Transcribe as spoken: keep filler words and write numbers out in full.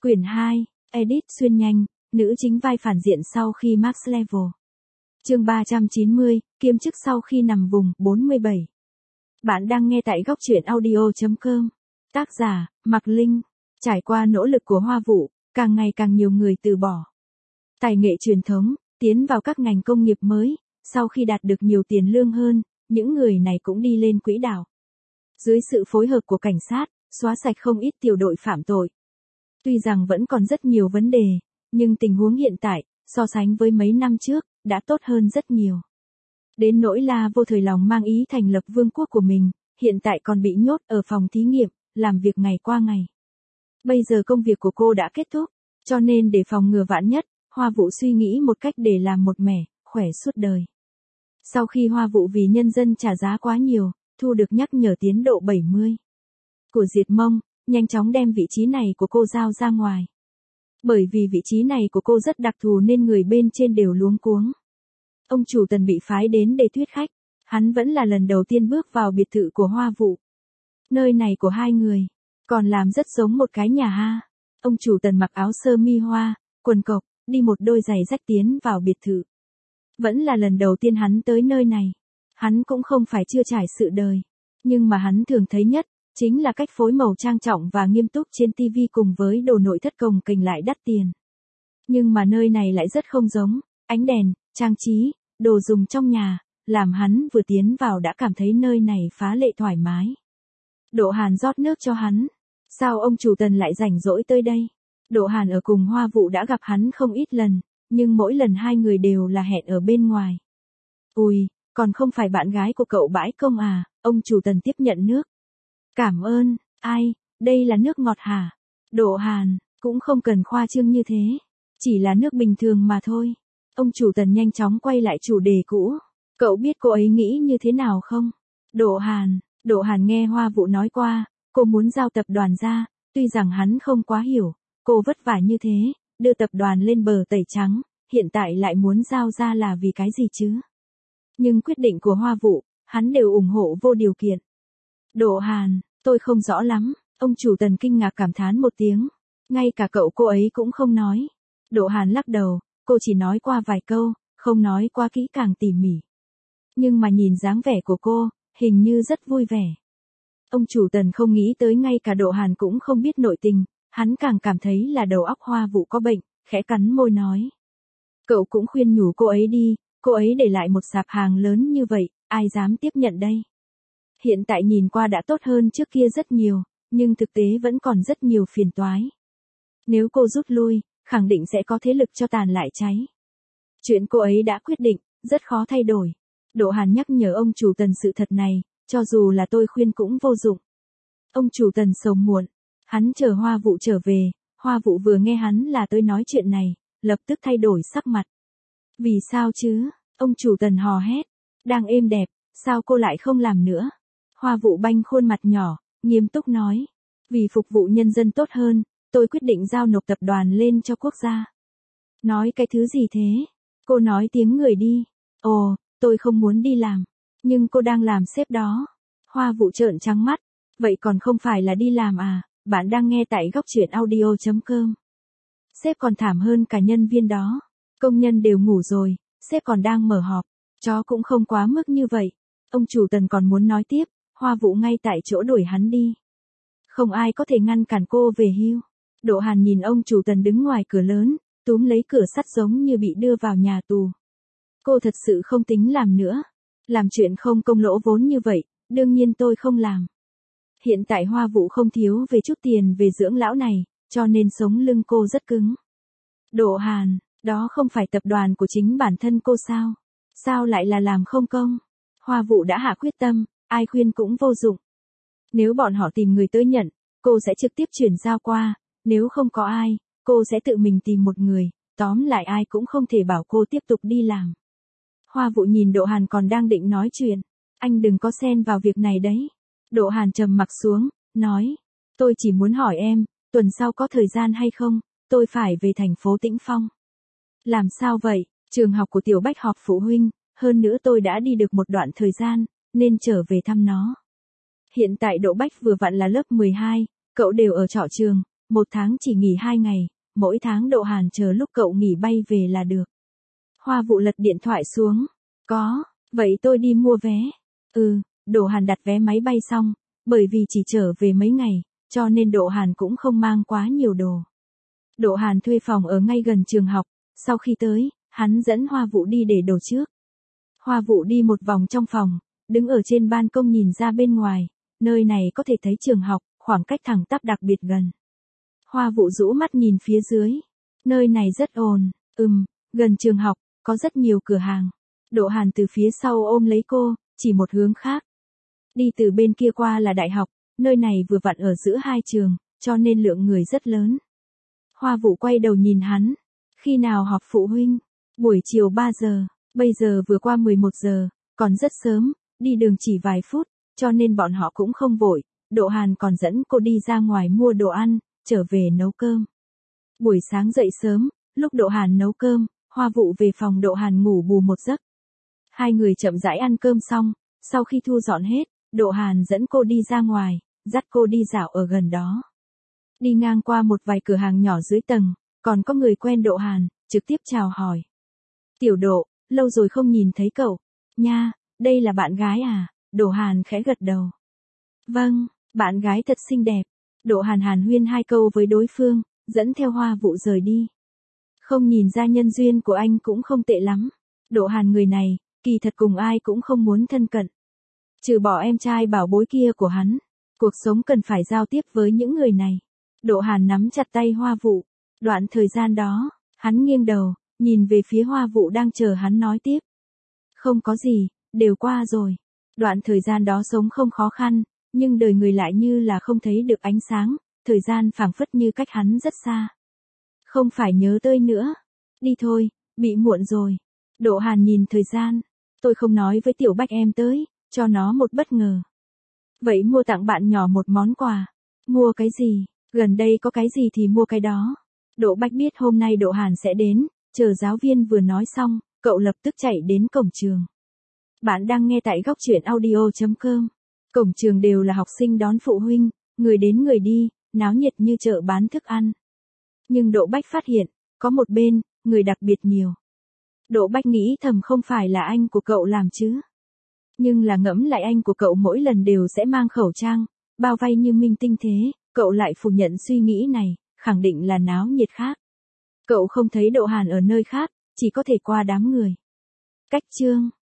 Quyển hai, Edit xuyên nhanh, nữ chính vai phản diện sau khi max level. Chương ba trăm chín mươi, kiêm chức sau khi nằm vùng bốn mươi bảy. Bạn đang nghe tại góc truyện audio chấm com. Tác giả, Mạc Linh. Trải qua nỗ lực của Hoa Vũ, càng ngày càng nhiều người từ bỏ tài nghệ truyền thống, tiến vào các ngành công nghiệp mới. Sau khi đạt được nhiều tiền lương hơn, những người này cũng đi lên quỹ đạo. Dưới sự phối hợp của cảnh sát, xóa sạch không ít tiểu đội phạm tội. Tuy rằng vẫn còn rất nhiều vấn đề, nhưng tình huống hiện tại, so sánh với mấy năm trước, đã tốt hơn rất nhiều. Đến nỗi La Vô thời lòng mang ý thành lập vương quốc của mình, hiện tại còn bị nhốt ở phòng thí nghiệm, làm việc ngày qua ngày. Bây giờ công việc của cô đã kết thúc, cho nên để phòng ngừa vạn nhất, Hoa Vũ suy nghĩ một cách để làm một mẻ, khỏe suốt đời. Sau khi Hoa Vũ vì nhân dân trả giá quá nhiều, thu được nhắc nhở tiến độ bảy mươi của Diệt Mông, nhanh chóng đem vị trí này của cô giao ra ngoài. Bởi vì vị trí này của cô rất đặc thù nên người bên trên đều luống cuống. Ông chủ Tần bị phái đến để thuyết khách, hắn vẫn là lần đầu tiên bước vào biệt thự của Hoa Vũ. Nơi này của hai người, còn làm rất giống một cái nhà ha. Ông chủ Tần mặc áo sơ mi hoa, quần cộc, đi một đôi giày rách tiến vào biệt thự. Vẫn là lần đầu tiên hắn tới nơi này. Hắn cũng không phải chưa trải sự đời, nhưng mà hắn thường thấy nhất, chính là cách phối màu trang trọng và nghiêm túc trên ti vi cùng với đồ nội thất cồng kềnh lại đắt tiền. Nhưng mà nơi này lại rất không giống, ánh đèn, trang trí, đồ dùng trong nhà, làm hắn vừa tiến vào đã cảm thấy nơi này phá lệ thoải mái. Độ Hàn rót nước cho hắn. Sao ông chủ Tần lại rảnh rỗi tới đây? Độ Hàn ở cùng Hoa Vũ đã gặp hắn không ít lần, nhưng mỗi lần hai người đều là hẹn ở bên ngoài. Ui, còn không phải bạn gái của cậu bãi công à? Ông chủ Tần tiếp nhận nước. Cảm ơn, ai, đây là nước ngọt hả? Độ Hàn, cũng không cần khoa trương như thế. Chỉ là nước bình thường mà thôi. Ông chủ Tần nhanh chóng quay lại chủ đề cũ. Cậu biết cô ấy nghĩ như thế nào không? Độ Hàn, Độ Hàn nghe Hoa Vũ nói qua, cô muốn giao tập đoàn ra, tuy rằng hắn không quá hiểu, cô vất vả như thế, đưa tập đoàn lên bờ tẩy trắng, hiện tại lại muốn giao ra là vì cái gì chứ? Nhưng quyết định của Hoa Vũ, hắn đều ủng hộ vô điều kiện. Độ Hàn, tôi không rõ lắm, ông chủ Tần kinh ngạc cảm thán một tiếng. Ngay cả cậu cô ấy cũng không nói. Độ Hàn lắc đầu, cô chỉ nói qua vài câu, không nói qua kỹ càng tỉ mỉ. Nhưng mà nhìn dáng vẻ của cô, hình như rất vui vẻ. Ông chủ Tần không nghĩ tới ngay cả Độ Hàn cũng không biết nội tình, hắn càng cảm thấy là đầu óc Hoa Vũ có bệnh, khẽ cắn môi nói. Cậu cũng khuyên nhủ cô ấy đi, cô ấy để lại một sạp hàng lớn như vậy, ai dám tiếp nhận đây? Hiện tại nhìn qua đã tốt hơn trước kia rất nhiều, nhưng thực tế vẫn còn rất nhiều phiền toái. Nếu cô rút lui, khẳng định sẽ có thế lực cho tàn lại cháy. Chuyện cô ấy đã quyết định, rất khó thay đổi. Độ Hàn nhắc nhở ông chủ Tần sự thật này, cho dù là tôi khuyên cũng vô dụng. Ông chủ Tần sầu muộn, hắn chờ Hoa Vũ trở về, Hoa Vũ vừa nghe hắn là tới nói chuyện này, lập tức thay đổi sắc mặt. Vì sao chứ? Ông chủ Tần hò hét, đang êm đẹp, sao cô lại không làm nữa? Hoa Vũ banh khuôn mặt nhỏ, nghiêm túc nói, vì phục vụ nhân dân tốt hơn, tôi quyết định giao nộp tập đoàn lên cho quốc gia. Nói cái thứ gì thế? Cô nói tiếng người đi. Ồ, tôi không muốn đi làm, nhưng cô đang làm sếp đó. Hoa Vũ trợn trắng mắt, vậy còn không phải là đi làm à? Bạn đang nghe tại góc truyện audio chấm com. Sếp còn thảm hơn cả nhân viên đó. Công nhân đều ngủ rồi, sếp còn đang mở họp. Chó cũng không quá mức như vậy. Ông chủ Tần còn muốn nói tiếp, Hoa Vũ ngay tại chỗ đuổi hắn đi. Không ai có thể ngăn cản cô về hưu. Độ Hàn nhìn ông chủ Tần đứng ngoài cửa lớn, túm lấy cửa sắt giống như bị đưa vào nhà tù. Cô thật sự không tính làm nữa. Làm chuyện không công lỗ vốn như vậy, đương nhiên tôi không làm. Hiện tại Hoa Vũ không thiếu về chút tiền về dưỡng lão này, cho nên sống lưng cô rất cứng. Độ Hàn, đó không phải tập đoàn của chính bản thân cô sao? Sao lại là làm không công? Hoa Vũ đã hạ quyết tâm, ai khuyên cũng vô dụng. Nếu bọn họ tìm người tới nhận, cô sẽ trực tiếp chuyển giao qua, nếu không có ai, cô sẽ tự mình tìm một người, tóm lại ai cũng không thể bảo cô tiếp tục đi làm. Hoa Vũ nhìn Độ Hàn còn đang định nói chuyện, anh đừng có xen vào việc này đấy. Độ Hàn trầm mặc xuống, nói, tôi chỉ muốn hỏi em, tuần sau có thời gian hay không, tôi phải về thành phố Tĩnh Phong. Làm sao vậy? Trường học của Tiểu Bách họp phụ huynh, hơn nữa tôi đã đi được một đoạn thời gian, nên trở về thăm nó. Hiện tại Độ Bách vừa vặn là lớp mười hai, cậu đều ở trọ trường, một tháng chỉ nghỉ hai ngày, mỗi tháng Độ Hàn chờ lúc cậu nghỉ bay về là được. Hoa Vụ lật điện thoại xuống. Có, vậy tôi đi mua vé. Ừ, Độ Hàn đặt vé máy bay xong, bởi vì chỉ trở về mấy ngày, cho nên Độ Hàn cũng không mang quá nhiều đồ. Độ Hàn thuê phòng ở ngay gần trường học, sau khi tới, hắn dẫn Hoa Vụ đi để đồ trước. Hoa Vụ đi một vòng trong phòng, đứng ở trên ban công nhìn ra bên ngoài, nơi này có thể thấy trường học, khoảng cách thẳng tắp đặc biệt gần. Hoa Vụ rũ mắt nhìn phía dưới. Nơi này rất ồn, ừm, gần trường học, có rất nhiều cửa hàng. Độ Hàn từ phía sau ôm lấy cô, chỉ một hướng khác. Đi từ bên kia qua là đại học, nơi này vừa vặn ở giữa hai trường, cho nên lượng người rất lớn. Hoa Vụ quay đầu nhìn hắn. Khi nào họp phụ huynh? Buổi chiều ba giờ, bây giờ vừa qua mười một giờ, còn rất sớm, đi đường chỉ vài phút, cho nên bọn họ cũng không vội. Độ Hàn còn dẫn cô đi ra ngoài mua đồ ăn, trở về nấu cơm. Buổi sáng dậy sớm, lúc Độ Hàn nấu cơm, Hoa Vụ về phòng Độ Hàn ngủ bù một giấc. Hai người chậm rãi ăn cơm xong, sau khi thu dọn hết, Độ Hàn dẫn cô đi ra ngoài, dắt cô đi dạo ở gần đó. Đi ngang qua một vài cửa hàng nhỏ dưới tầng, còn có người quen Độ Hàn, trực tiếp chào hỏi. Tiểu Độ, lâu rồi không nhìn thấy cậu. Nha, đây là bạn gái à? Độ Hàn khẽ gật đầu. Vâng, bạn gái thật xinh đẹp. Độ Hàn hàn huyên hai câu với đối phương, dẫn theo Hoa Vụ rời đi. Không nhìn ra nhân duyên của anh cũng không tệ lắm. Độ Hàn người này, kỳ thật cùng ai cũng không muốn thân cận. Trừ bỏ em trai bảo bối kia của hắn, cuộc sống cần phải giao tiếp với những người này. Độ Hàn nắm chặt tay Hoa Vụ. Đoạn thời gian đó, hắn nghiêng đầu, nhìn về phía Hoa Vụ đang chờ hắn nói tiếp. Không có gì, đều qua rồi. Đoạn thời gian đó sống không khó khăn, nhưng đời người lại như là không thấy được ánh sáng, thời gian phảng phất như cách hắn rất xa. Không phải nhớ tới nữa. Đi thôi, bị muộn rồi. Độ Hàn nhìn thời gian. Tôi không nói với Tiểu Bách em tới, cho nó một bất ngờ. Vậy mua tặng bạn nhỏ một món quà. Mua cái gì? Gần đây có cái gì thì mua cái đó. Độ Bách biết hôm nay Độ Hàn sẽ đến, chờ giáo viên vừa nói xong, cậu lập tức chạy đến cổng trường. Bạn đang nghe tại góc truyện audio chấm com. Cổng trường đều là học sinh đón phụ huynh, người đến người đi, náo nhiệt như chợ bán thức ăn. Nhưng Độ Bách phát hiện, có một bên, người đặc biệt nhiều. Độ Bách nghĩ thầm không phải là anh của cậu làm chứ. Nhưng là ngẫm lại anh của cậu mỗi lần đều sẽ mang khẩu trang, bao vây như minh tinh thế, cậu lại phủ nhận suy nghĩ này, khẳng định là náo nhiệt khác. Cậu không thấy Độ Hàn ở nơi khác, chỉ có thể qua đám người. Cách chương